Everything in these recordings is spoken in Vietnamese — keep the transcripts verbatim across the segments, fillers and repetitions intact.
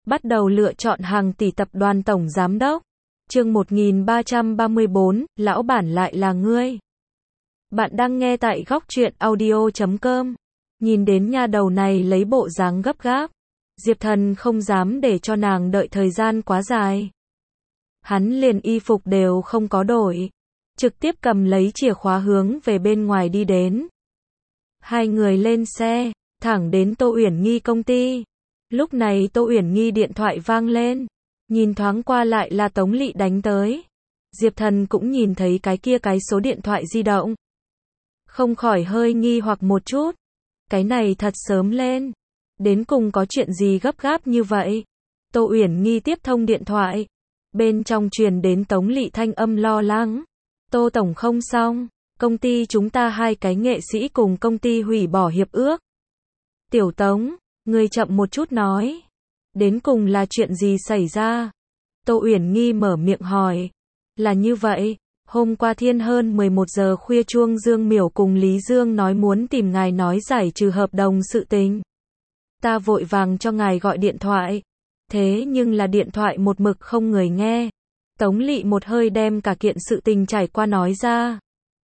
Bắt đầu lựa chọn hàng tỷ tập đoàn tổng giám đốc. Chương một nghìn ba trăm ba mươi bốn, lão bản lại là ngươi. Bạn đang nghe tại góc truyện audio chấm com. Nhìn đến nha đầu này lấy bộ dáng gấp gáp, Diệp Thần không dám để cho nàng đợi thời gian quá dài. Hắn liền y phục đều không có đổi, trực tiếp cầm lấy chìa khóa hướng về bên ngoài đi đến. Hai người lên xe, thẳng đến Tô Uyển Nghi công ty. Lúc này Tô Uyển Nghi điện thoại vang lên, nhìn thoáng qua lại là Tống Lị đánh tới. Diệp Thần cũng nhìn thấy cái kia cái số điện thoại di động, không khỏi hơi nghi hoặc một chút. Cái này thật sớm lên, đến cùng có chuyện gì gấp gáp như vậy? Tô Uyển Nghi tiếp thông điện thoại, bên trong truyền đến Tống Lị thanh âm lo lắng. Tô tổng không xong, công ty chúng ta hai cái nghệ sĩ cùng công ty hủy bỏ hiệp ước. Tiểu Tống, ngươi chậm một chút nói, đến cùng là chuyện gì xảy ra? Tô Uyển Nghi mở miệng hỏi. Là như vậy, hôm qua thiên hơn mười một giờ khuya chuông Dương Miểu cùng Lý Dương nói muốn tìm ngài nói giải trừ hợp đồng sự tình. Ta vội vàng cho ngài gọi điện thoại, thế nhưng là điện thoại một mực không người nghe. Tống Lị một hơi đem cả kiện sự tình trải qua nói ra.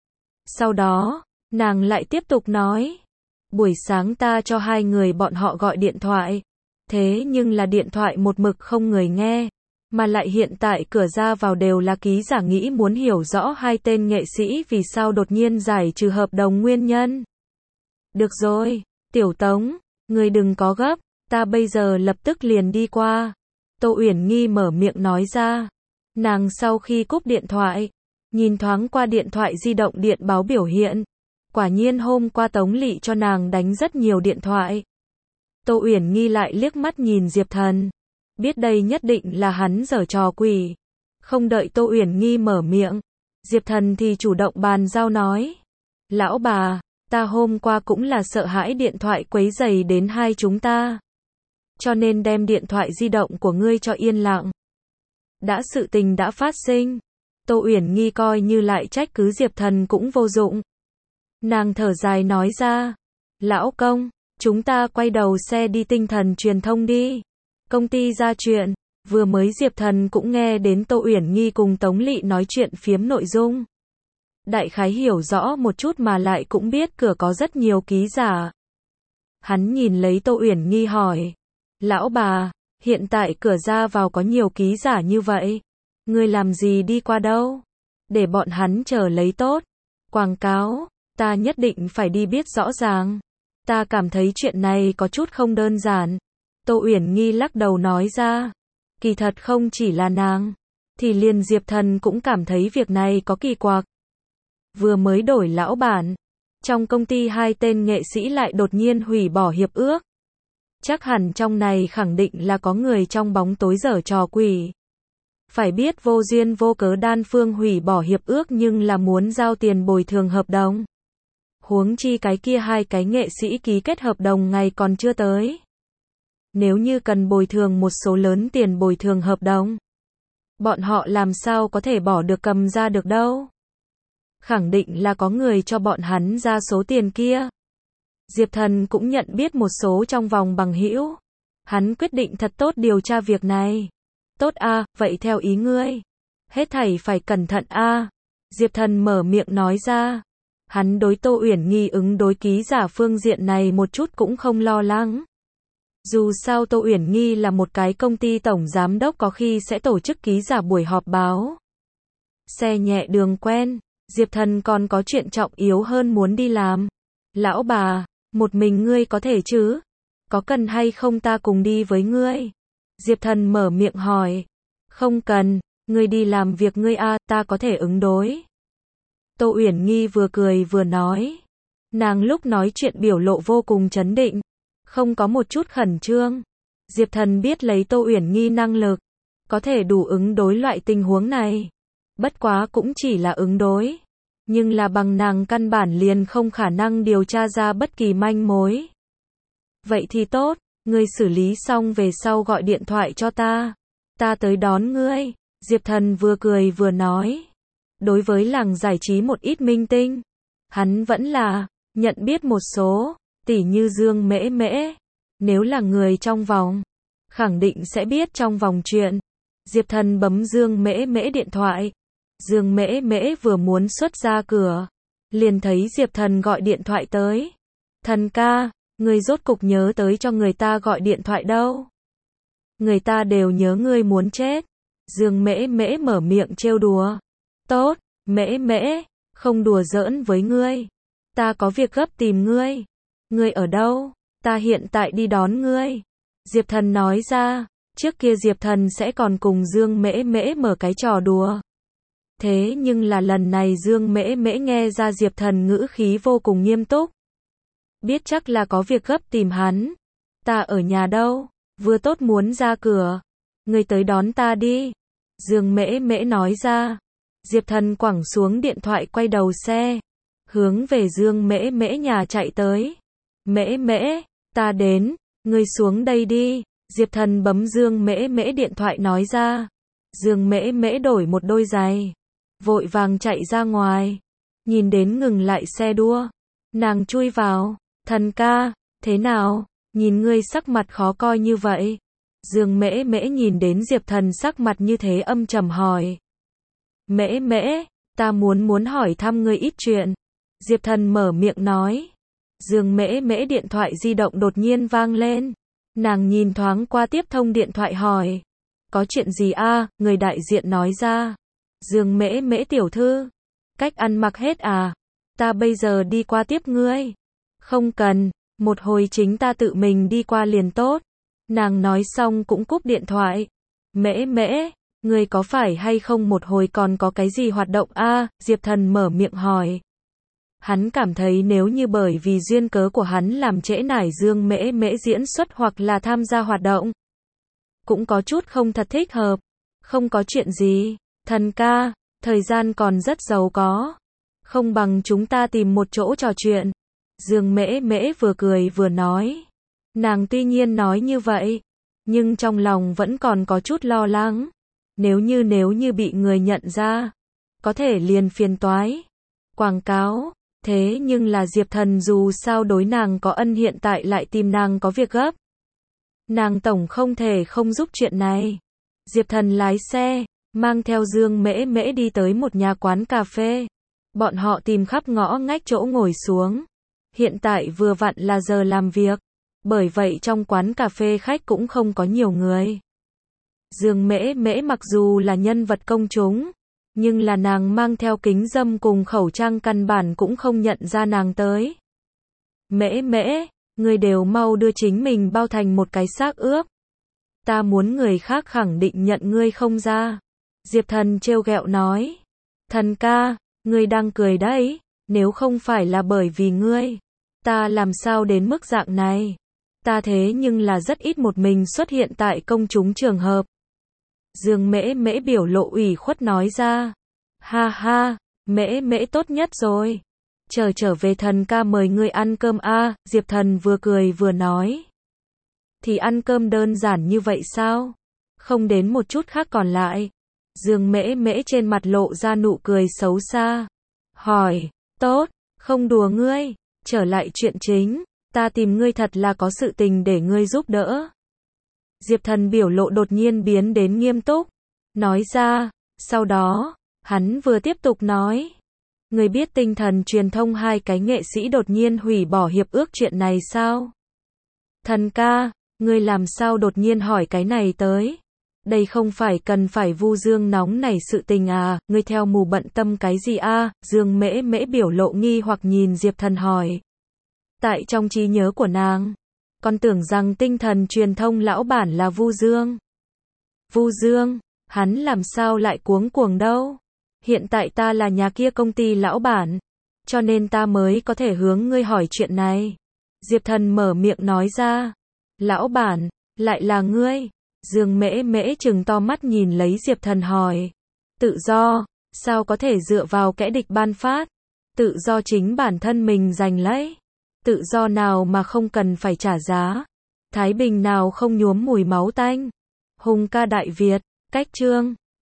Sau đó, nàng lại tiếp tục nói, buổi sáng ta cho hai người bọn họ gọi điện thoại, thế nhưng là điện thoại một mực không người nghe, mà lại hiện tại cửa ra vào đều là ký giả, nghĩ muốn hiểu rõ hai tên nghệ sĩ vì sao đột nhiên giải trừ hợp đồng nguyên nhân. Được rồi, Tiểu Tống, người đừng có gấp, ta bây giờ lập tức liền đi qua. Tô Uyển Nghi mở miệng nói ra. Nàng sau khi cúp điện thoại, nhìn thoáng qua điện thoại di động điện báo biểu hiện. Quả nhiên hôm qua Tống Lị cho nàng đánh rất nhiều điện thoại. Tô Uyển Nghi lại liếc mắt nhìn Diệp Thần, biết đây nhất định là hắn giở trò quỷ. Không đợi Tô Uyển Nghi mở miệng, Diệp Thần thì chủ động bàn giao nói. Lão bà, ta hôm qua cũng là sợ hãi điện thoại quấy rầy đến hai chúng ta, cho nên đem điện thoại di động của ngươi cho yên lặng. Đã sự tình đã phát sinh, Tô Uyển Nghi coi như lại trách cứ Diệp Thần cũng vô dụng. Nàng thở dài nói ra, lão công, chúng ta quay đầu xe đi tinh thần truyền thông đi. Công ty ra chuyện, vừa mới Diệp Thần cũng nghe đến Tô Uyển Nghi cùng Tống Lị nói chuyện phiếm nội dung. Đại khái hiểu rõ một chút mà lại cũng biết cửa có rất nhiều ký giả. Hắn nhìn lấy Tô Uyển Nghi hỏi, lão bà, hiện tại cửa ra vào có nhiều ký giả như vậy, ngươi làm gì đi qua đâu? Để bọn hắn chờ lấy tốt. Quảng cáo, ta nhất định phải đi biết rõ ràng. Ta cảm thấy chuyện này có chút không đơn giản. Tô Uyển Nghi lắc đầu nói ra. Kỳ thật không chỉ là nàng, thì liền Diệp Thần cũng cảm thấy việc này có kỳ quặc. Vừa mới đổi lão bản, trong công ty hai tên nghệ sĩ lại đột nhiên hủy bỏ hiệp ước. Chắc hẳn trong này khẳng định là có người trong bóng tối giở trò quỷ. Phải biết vô duyên vô cớ đan phương hủy bỏ hiệp ước nhưng là muốn giao tiền bồi thường hợp đồng. Huống chi cái kia hai cái nghệ sĩ ký kết hợp đồng ngày còn chưa tới. Nếu như cần bồi thường một số lớn tiền bồi thường hợp đồng, bọn họ làm sao có thể bỏ được cầm ra được đâu. Khẳng định là có người cho bọn hắn ra số tiền kia. Diệp Thần cũng nhận biết một số trong vòng bằng hữu. Hắn quyết định thật tốt điều tra việc này. Tốt a, vậy theo ý ngươi. Hết thảy phải cẩn thận a. Diệp Thần mở miệng nói ra. Hắn đối Tô Uyển Nghi ứng đối ký giả phương diện này một chút cũng không lo lắng. Dù sao Tô Uyển Nghi là một cái công ty tổng giám đốc có khi sẽ tổ chức ký giả buổi họp báo. Xe nhẹ đường quen, Diệp Thần còn có chuyện trọng yếu hơn muốn đi làm. Lão bà, một mình ngươi có thể chứ? Có cần hay không ta cùng đi với ngươi? Diệp Thần mở miệng hỏi. Không cần, ngươi đi làm việc ngươi a, ta có thể ứng đối. Tô Uyển Nghi vừa cười vừa nói. Nàng lúc nói chuyện biểu lộ vô cùng trấn định, không có một chút khẩn trương. Diệp Thần biết lấy Tô Uyển Nghi năng lực, có thể đủ ứng đối loại tình huống này. Bất quá cũng chỉ là ứng đối, nhưng là bằng nàng căn bản liền không khả năng điều tra ra bất kỳ manh mối. Vậy thì tốt, ngươi xử lý xong về sau gọi điện thoại cho ta, ta tới đón ngươi. Diệp Thần vừa cười vừa nói. Đối với làng giải trí một ít minh tinh, hắn vẫn là nhận biết một số, tỉ như Dương Mễ Mễ. Nếu là người trong vòng, khẳng định sẽ biết trong vòng chuyện. Diệp Thần bấm Dương Mễ Mễ điện thoại. Dương Mễ Mễ vừa muốn xuất ra cửa, liền thấy Diệp Thần gọi điện thoại tới. Thần ca, ngươi rốt cục nhớ tới cho người ta gọi điện thoại đâu. Người ta đều nhớ ngươi muốn chết. Dương Mễ Mễ mở miệng trêu đùa. Tốt, Mễ Mễ, không đùa giỡn với ngươi. Ta có việc gấp tìm ngươi. Ngươi ở đâu? Ta hiện tại đi đón ngươi. Diệp Thần nói ra. Trước kia Diệp Thần sẽ còn cùng Dương Mễ Mễ mở cái trò đùa. Thế nhưng là lần này Dương Mễ Mễ nghe ra Diệp Thần ngữ khí vô cùng nghiêm túc. Biết chắc là có việc gấp tìm hắn. Ta ở nhà đâu, vừa tốt muốn ra cửa. Ngươi tới đón ta đi. Dương Mễ Mễ nói ra. Diệp Thần quẳng xuống điện thoại quay đầu xe, hướng về Dương Mễ Mễ nhà chạy tới. Mễ Mễ, ta đến, ngươi xuống đây đi. Diệp Thần bấm Dương Mễ Mễ điện thoại nói ra. Dương Mễ Mễ đổi một đôi giày, vội vàng chạy ra ngoài. Nhìn đến ngừng lại xe đua, nàng chui vào. Thần ca, thế nào? Nhìn ngươi sắc mặt khó coi như vậy. Dương Mễ Mễ nhìn đến Diệp Thần sắc mặt như thế âm trầm hỏi. Mễ Mễ, ta muốn muốn hỏi thăm ngươi ít chuyện. Diệp Thần mở miệng nói. Dương Mễ Mễ điện thoại di động đột nhiên vang lên. Nàng nhìn thoáng qua tiếp thông điện thoại hỏi. Có chuyện gì a? Người đại diện nói ra. Dương Mễ Mễ tiểu thư, cách ăn mặc hết à? Ta bây giờ đi qua tiếp ngươi. Không cần, một hồi chính ta tự mình đi qua liền tốt. Nàng nói xong cũng cúp điện thoại. Mễ Mễ, ngươi có phải hay không một hồi còn có cái gì hoạt động a? Diệp Thần mở miệng hỏi. Hắn cảm thấy nếu như bởi vì duyên cớ của hắn làm trễ nải Dương Mễ Mễ diễn xuất hoặc là tham gia hoạt động, cũng có chút không thật thích hợp. Không có chuyện gì, thần ca, thời gian còn rất giàu có. Không bằng chúng ta tìm một chỗ trò chuyện. Dương Mễ Mễ vừa cười vừa nói. Nàng tuy nhiên nói như vậy, nhưng trong lòng vẫn còn có chút lo lắng. Nếu như nếu như bị người nhận ra, có thể liền phiền toái. Quảng cáo, thế nhưng là Diệp Thần dù sao đối nàng có ân hiện tại lại tìm nàng có việc gấp. Nàng tổng không thể không giúp chuyện này. Diệp Thần lái xe, mang theo Dương Mễ Mễ đi tới một nhà quán cà phê. Bọn họ tìm khắp ngõ ngách chỗ ngồi xuống. Hiện tại vừa vặn là giờ làm việc, bởi vậy trong quán cà phê khách cũng không có nhiều người. Dương Mễ Mễ mặc dù là nhân vật công chúng, nhưng là nàng mang theo kính râm cùng khẩu trang căn bản cũng không nhận ra nàng tới. Mễ Mễ, ngươi đều mau đưa chính mình bao thành một cái xác ướp. Ta muốn người khác khẳng định nhận ngươi không ra. Diệp Thần trêu ghẹo nói. Thần ca, ngươi đang cười đấy, nếu không phải là bởi vì ngươi, ta làm sao đến mức dạng này. Ta thế nhưng là rất ít một mình xuất hiện tại công chúng trường hợp. Dương Mễ Mễ biểu lộ ủy khuất nói ra. Ha ha, Mễ Mễ tốt nhất rồi. Chờ trở về thần ca mời ngươi ăn cơm a. Diệp Thần vừa cười vừa nói. Thì ăn cơm đơn giản như vậy sao? Không đến một chút khác còn lại. Dương Mễ Mễ trên mặt lộ ra nụ cười xấu xa. Hỏi, tốt, không đùa ngươi. Trở lại chuyện chính, ta tìm ngươi thật là có sự tình để ngươi giúp đỡ. Diệp Thần biểu lộ đột nhiên biến đến nghiêm túc. Nói ra, sau đó, hắn vừa tiếp tục nói. Ngươi biết tinh thần truyền thông hai cái nghệ sĩ đột nhiên hủy bỏ hiệp ước chuyện này sao? Thần ca, ngươi làm sao đột nhiên hỏi cái này tới? Đây không phải cần phải vu Dương nóng này sự tình à, ngươi theo mù bận tâm cái gì a? À? Dương Mễ Mễ biểu lộ nghi hoặc nhìn Diệp Thần hỏi. Tại trong trí nhớ của nàng, con tưởng rằng tinh thần truyền thông lão bản là Vu Dương. Vu Dương, hắn làm sao lại cuống cuồng đâu? Hiện tại ta là nhà kia công ty lão bản, cho nên ta mới có thể hướng ngươi hỏi chuyện này. Diệp Thần mở miệng nói ra. Lão bản, lại là ngươi? Dương Mễ Mễ trừng to mắt nhìn lấy Diệp Thần hỏi. Tự do, sao có thể dựa vào kẻ địch ban phát? Tự do chính bản thân mình giành lấy. Tự do nào mà không cần phải trả giá? Thái Bình nào không nhuốm mùi máu tanh? Hùng ca Đại Việt, cách chương.